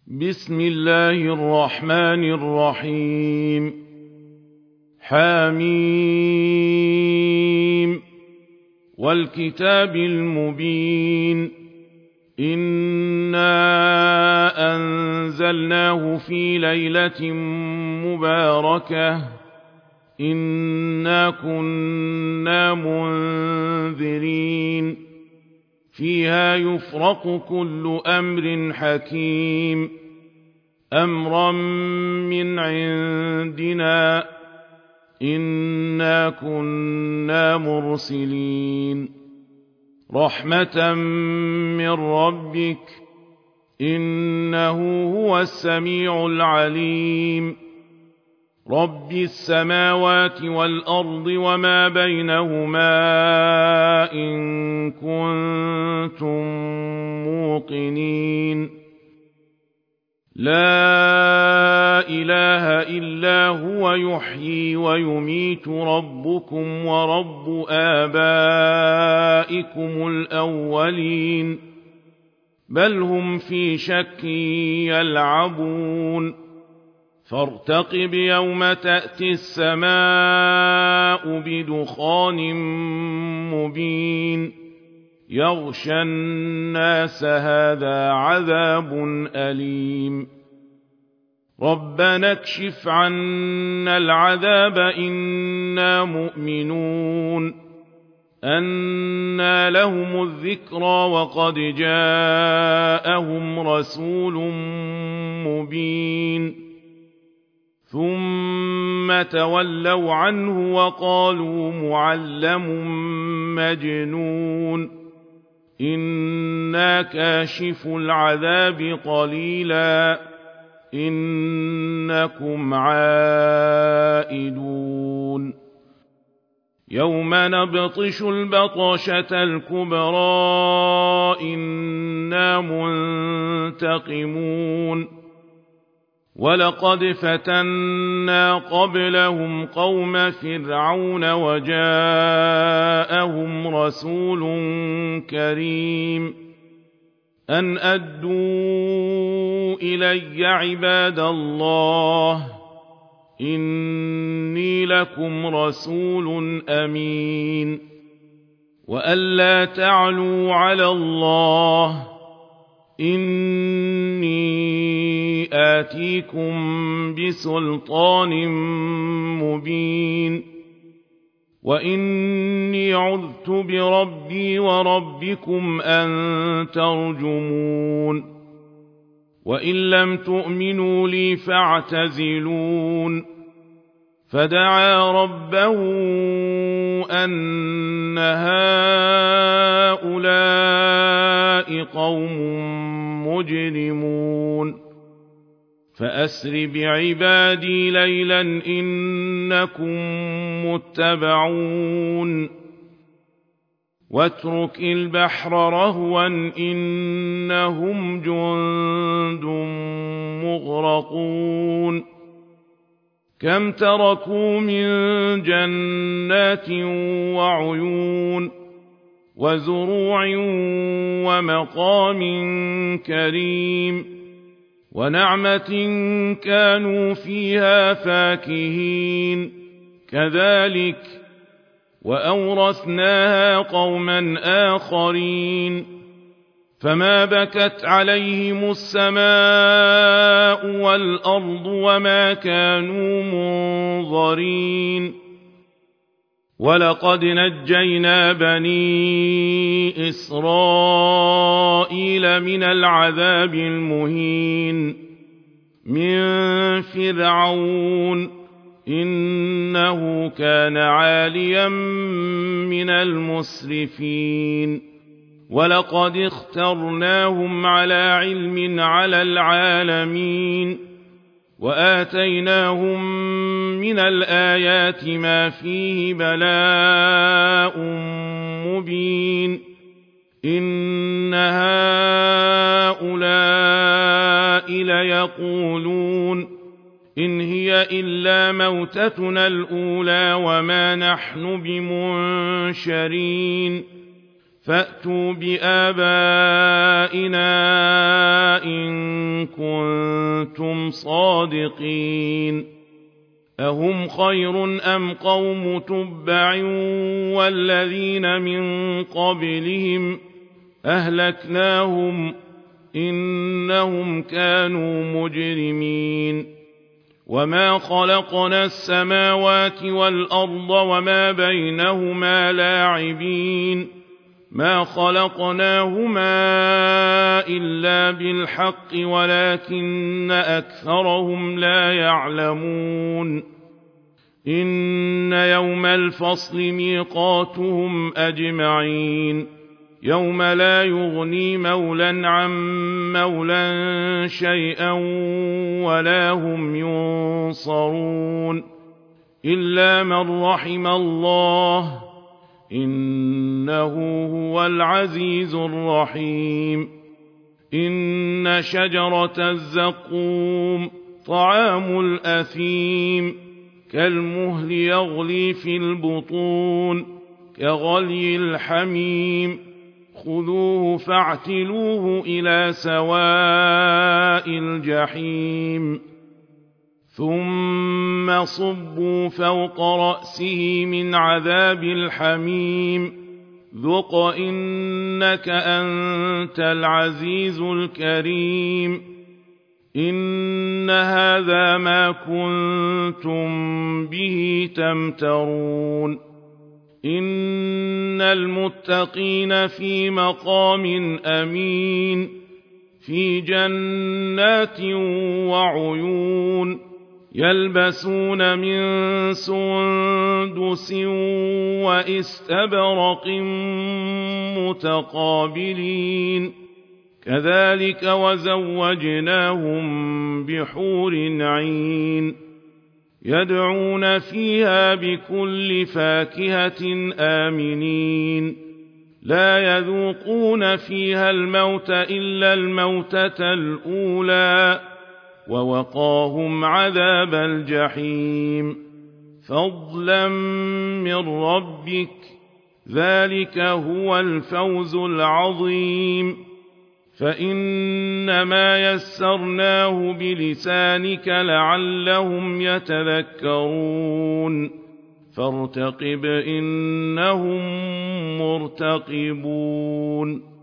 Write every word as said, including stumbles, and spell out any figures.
بسم الله الرحمن الرحيم حميم والكتاب المبين إنا أنزلناه في ليلة مباركة إنا كنا منذرين فيها يفرق كل أمر حكيم أمرا من عندنا إنا كنا مرسلين رحمة من ربك إنه هو السميع العليم رب السماوات والأرض وما بينهما إن كنتم موقنين لا إله إلا هو يحيي ويميت ربكم ورب آبائكم الأولين بل هم في شك يلعبون فارتقب يوم تأتي السماء بدخان مبين يغشى الناس هذا عذاب أليم ربنا اكشف عنا العذاب إنا مؤمنون أنى لهم الذكرى وقد جاءهم رسول مبين ثم تولوا عنه وقالوا معلم مجنون إنا كاشف العذاب قليلا إنكم عائدون يوم نبطش البطشة الكبرى إنا منتقمون ولقد فتنا قبلهم قوم فرعون وجاءهم رسول كريم أن أدوا إلي عباد الله إني لكم رسول أمين وألا تعلوا على الله إني آتيكم بسلطان مبين وإني عذت بربي وربكم أن ترجمون وإن لم تؤمنوا لي فاعتزلون فدعا ربه أن هؤلاء قوم مجرمون فأسر بعبادي ليلا إنكم متبعون واترك البحر رهوا إنهم جند مغرقون كم تركوا من جنات وعيون وزروع ومقام كريم ونعمة كانوا فيها فاكهين كذلك وأورثناها قوما آخرين فما بكت عليهم السماء والأرض وما كانوا منظرين ولقد نجينا بني إسرائيل من العذاب المهين من فرعون إنه كان عاليا من المسرفين ولقد اخترناهم على علم على العالمين وآتيناهم من الآيات ما فيه بلاء مبين إن هؤلاء ليقولون إن هي إلا موتتنا الأولى وما نحن بمنشرين فأتوا بآبائنا إن كنتم صادقين أهم خير أم قوم تبع والذين من قبلهم أهلكناهم إنهم كانوا مجرمين وما خلقنا السماوات والأرض وما بينهما لاعبين ما خلقناهما إلا بالحق ولكن أكثرهم لا يعلمون إن يوم الفصل ميقاتهم أجمعين يوم لا يغني مولى عن مولى شيئا ولا هم ينصرون إلا من رحم الله إنه هو العزيز الرحيم إن شجرة الزقوم طعام الأثيم كالمهل يغلي في البطون كغلي الحميم خذوه فاعتلوه إلى سواء الجحيم ثم صبوا فوق رأسه من عذاب الحميم ذق إنك أنت العزيز الكريم إن هذا ما كنتم به تمترون إن المتقين في مقام أمين في جنات وعيون يلبسون من سندس واستبرق متقابلين كذلك وزوجناهم بحور عين يدعون فيها بكل فاكهة آمنين لا يذوقون فيها الموت إلا الموتة الأولى ووقاهم عذاب الجحيم فضلا من ربك ذلك هو الفوز العظيم فإنما يسرناه بلسانك لعلهم يتذكرون فارتقب إنهم مرتقبون